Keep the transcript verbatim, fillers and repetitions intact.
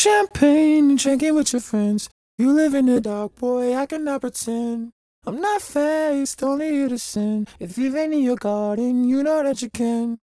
champagne and drinking with your friends. You live in the dark, boy, I cannot pretend. I'm not faced, only here to sin. If you've any in your garden, you know that you can.